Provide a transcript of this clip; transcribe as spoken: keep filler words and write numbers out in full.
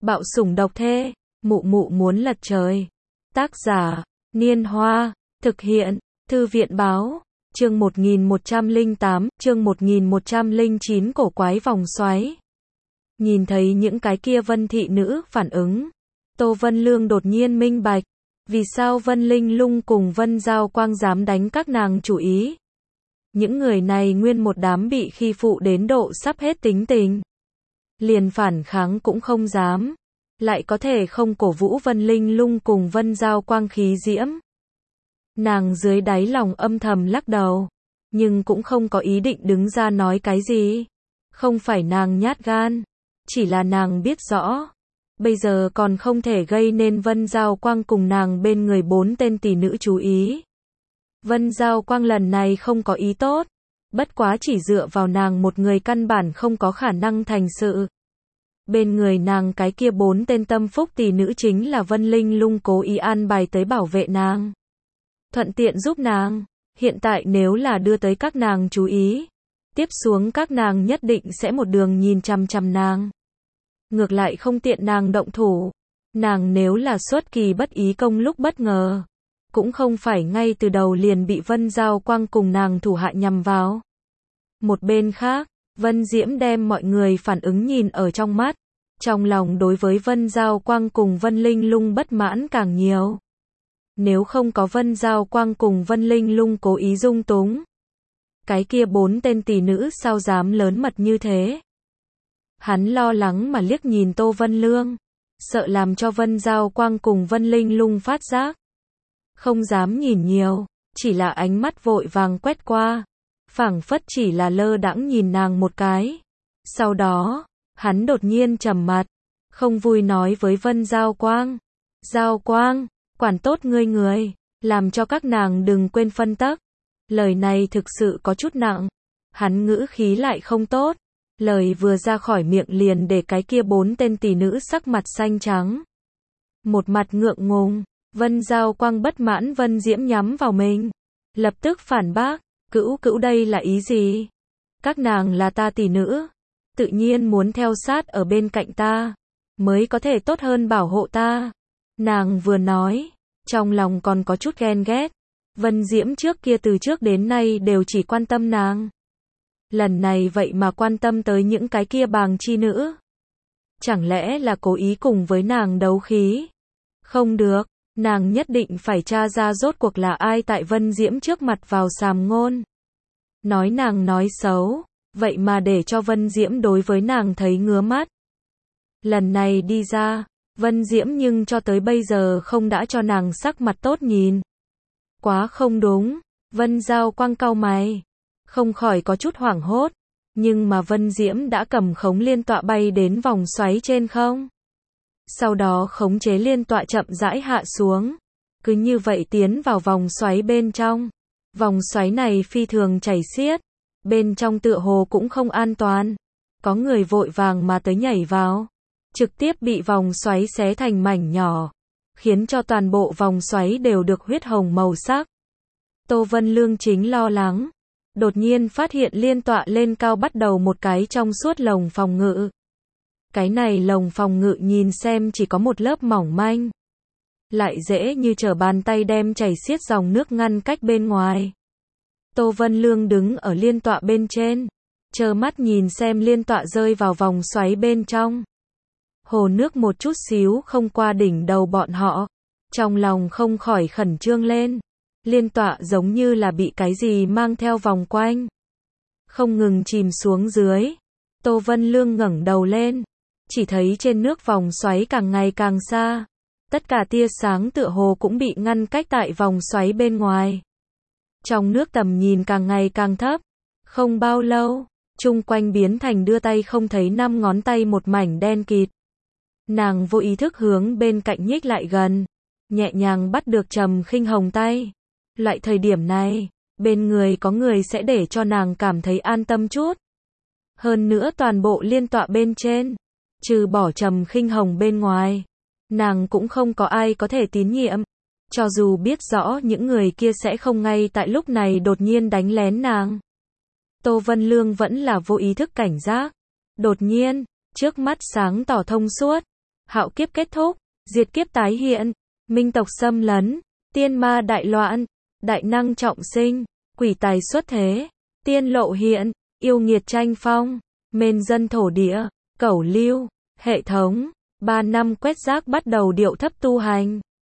Bạo sủng độc thê, mụ mụ muốn lật trời. Tác giả, Niên Hoa, thực hiện, Thư viện báo, chương một nghìn một trăm lẻ tám, chương một nghìn một trăm lẻ chín cổ quái vòng xoáy. Nhìn thấy những cái kia Vân thị nữ phản ứng, Tô Vân Lương đột nhiên minh bạch, vì sao Vân Linh Lung cùng Vân Giao Quang dám đánh các nàng chủ ý. Những người này nguyên một đám bị khi phụ đến độ sắp hết tính tình. Liền phản kháng cũng không dám, lại có thể không cổ vũ Vân Linh Lung cùng Vân Giao Quang khí diễm. Nàng dưới đáy lòng âm thầm lắc đầu, nhưng cũng không có ý định đứng ra nói cái gì. Không phải nàng nhát gan, chỉ là nàng biết rõ, bây giờ còn không thể gây nên Vân Giao Quang cùng nàng bên người bốn tên tỷ nữ chú ý. Vân Giao Quang lần này không có ý tốt, bất quá chỉ dựa vào nàng một người căn bản không có khả năng thành sự. Bên người nàng cái kia bốn tên tâm phúc tỷ nữ chính là Vân Linh Lung cố ý an bài tới bảo vệ nàng, thuận tiện giúp nàng. Hiện tại nếu là đưa tới các nàng chú ý, tiếp xuống các nàng nhất định sẽ một đường nhìn chằm chằm nàng. Ngược lại không tiện nàng động thủ. Nàng nếu là xuất kỳ bất ý công lúc bất ngờ, cũng không phải ngay từ đầu liền bị Vân Giao Quang cùng nàng thủ hạ nhằm vào. Một bên khác, Vân Diễm đem mọi người phản ứng nhìn ở trong mắt, trong lòng đối với Vân Giao Quang cùng Vân Linh Lung bất mãn càng nhiều. Nếu không có Vân Giao Quang cùng Vân Linh Lung cố ý dung túng, cái kia bốn tên tỷ nữ sao dám lớn mật như thế. Hắn lo lắng mà liếc nhìn Tô Vân Lương, sợ làm cho Vân Giao Quang cùng Vân Linh Lung phát giác. Không dám nhìn nhiều, chỉ là ánh mắt vội vàng quét qua, phảng phất chỉ là lơ đãng nhìn nàng một cái. Sau đó, hắn đột nhiên trầm mặt, không vui nói với Vân Giao Quang, Giao Quang, quản tốt ngươi người, làm cho các nàng đừng quên phân tắc. Lời này thực sự có chút nặng, hắn ngữ khí lại không tốt, lời vừa ra khỏi miệng liền để cái kia bốn tên tỷ nữ sắc mặt xanh trắng. Một mặt ngượng ngùng, Vân Giao Quang bất mãn Vân Diễm nhắm vào mình, lập tức phản bác, cữu cữu đây là ý gì? Các nàng là ta tỷ nữ, tự nhiên muốn theo sát ở bên cạnh ta, mới có thể tốt hơn bảo hộ ta. Nàng vừa nói, trong lòng còn có chút ghen ghét. Vân Diễm trước kia từ trước đến nay đều chỉ quan tâm nàng, lần này vậy mà quan tâm tới những cái kia bàng chi nữ. Chẳng lẽ là cố ý cùng với nàng đấu khí? Không được, nàng nhất định phải tra ra rốt cuộc là ai tại Vân Diễm trước mặt vào sàm ngôn. Nói nàng nói xấu, vậy mà để cho Vân Diễm đối với nàng thấy ngứa mắt. Lần này đi ra, Vân Diễm nhưng cho tới bây giờ không đã cho nàng sắc mặt tốt nhìn. Quá không đúng. Vân Giao Quang cau mày, không khỏi có chút hoảng hốt, nhưng mà Vân Diễm đã cầm khống liên tọa bay đến vòng xoáy trên không. Sau đó khống chế liên tọa chậm rãi hạ xuống, cứ như vậy tiến vào vòng xoáy bên trong. Vòng xoáy này phi thường chảy xiết, bên trong tựa hồ cũng không an toàn. Có người vội vàng mà tới nhảy vào, trực tiếp bị vòng xoáy xé thành mảnh nhỏ, khiến cho toàn bộ vòng xoáy đều được huyết hồng màu sắc. Tô Vân Lương chính lo lắng, đột nhiên phát hiện liên tọa lên cao bắt đầu một cái trong suốt lồng phòng ngự. Cái này lồng phòng ngự nhìn xem chỉ có một lớp mỏng manh, lại dễ như trở bàn tay đem chảy xiết dòng nước ngăn cách bên ngoài. Tô Vân Lương đứng ở liên tọa bên trên, trơ mắt nhìn xem liên tọa rơi vào vòng xoáy bên trong. Hồ nước một chút xíu không qua đỉnh đầu bọn họ, trong lòng không khỏi khẩn trương lên. Liên tọa giống như là bị cái gì mang theo vòng quanh, không ngừng chìm xuống dưới. Tô Vân Lương ngẩng đầu lên, chỉ thấy trên nước vòng xoáy càng ngày càng xa, tất cả tia sáng tựa hồ cũng bị ngăn cách tại vòng xoáy bên ngoài. Trong nước tầm nhìn càng ngày càng thấp, không bao lâu, chung quanh biến thành đưa tay không thấy năm ngón tay một mảnh đen kịt. Nàng vô ý thức hướng bên cạnh nhích lại gần, nhẹ nhàng bắt được Trầm Khinh Hồng tay. Loại thời điểm này, bên người có người sẽ để cho nàng cảm thấy an tâm chút. Hơn nữa toàn bộ liên tọa bên trên, trừ bỏ Trầm Khinh Hồng bên ngoài, nàng cũng không có ai có thể tín nhiệm. Cho dù biết rõ những người kia sẽ không ngay tại lúc này đột nhiên đánh lén nàng, Tô Vân Lương vẫn là vô ý thức cảnh giác. Đột nhiên, trước mắt sáng tỏ thông suốt, hạo kiếp kết thúc, diệt kiếp tái hiện, minh tộc xâm lấn, tiên ma đại loạn, đại năng trọng sinh, quỷ tài xuất thế, tiên lộ hiện, yêu nghiệt tranh phong, mên dân thổ địa, cẩu lưu, hệ thống, ba năm quét rác bắt đầu điệu thấp tu hành.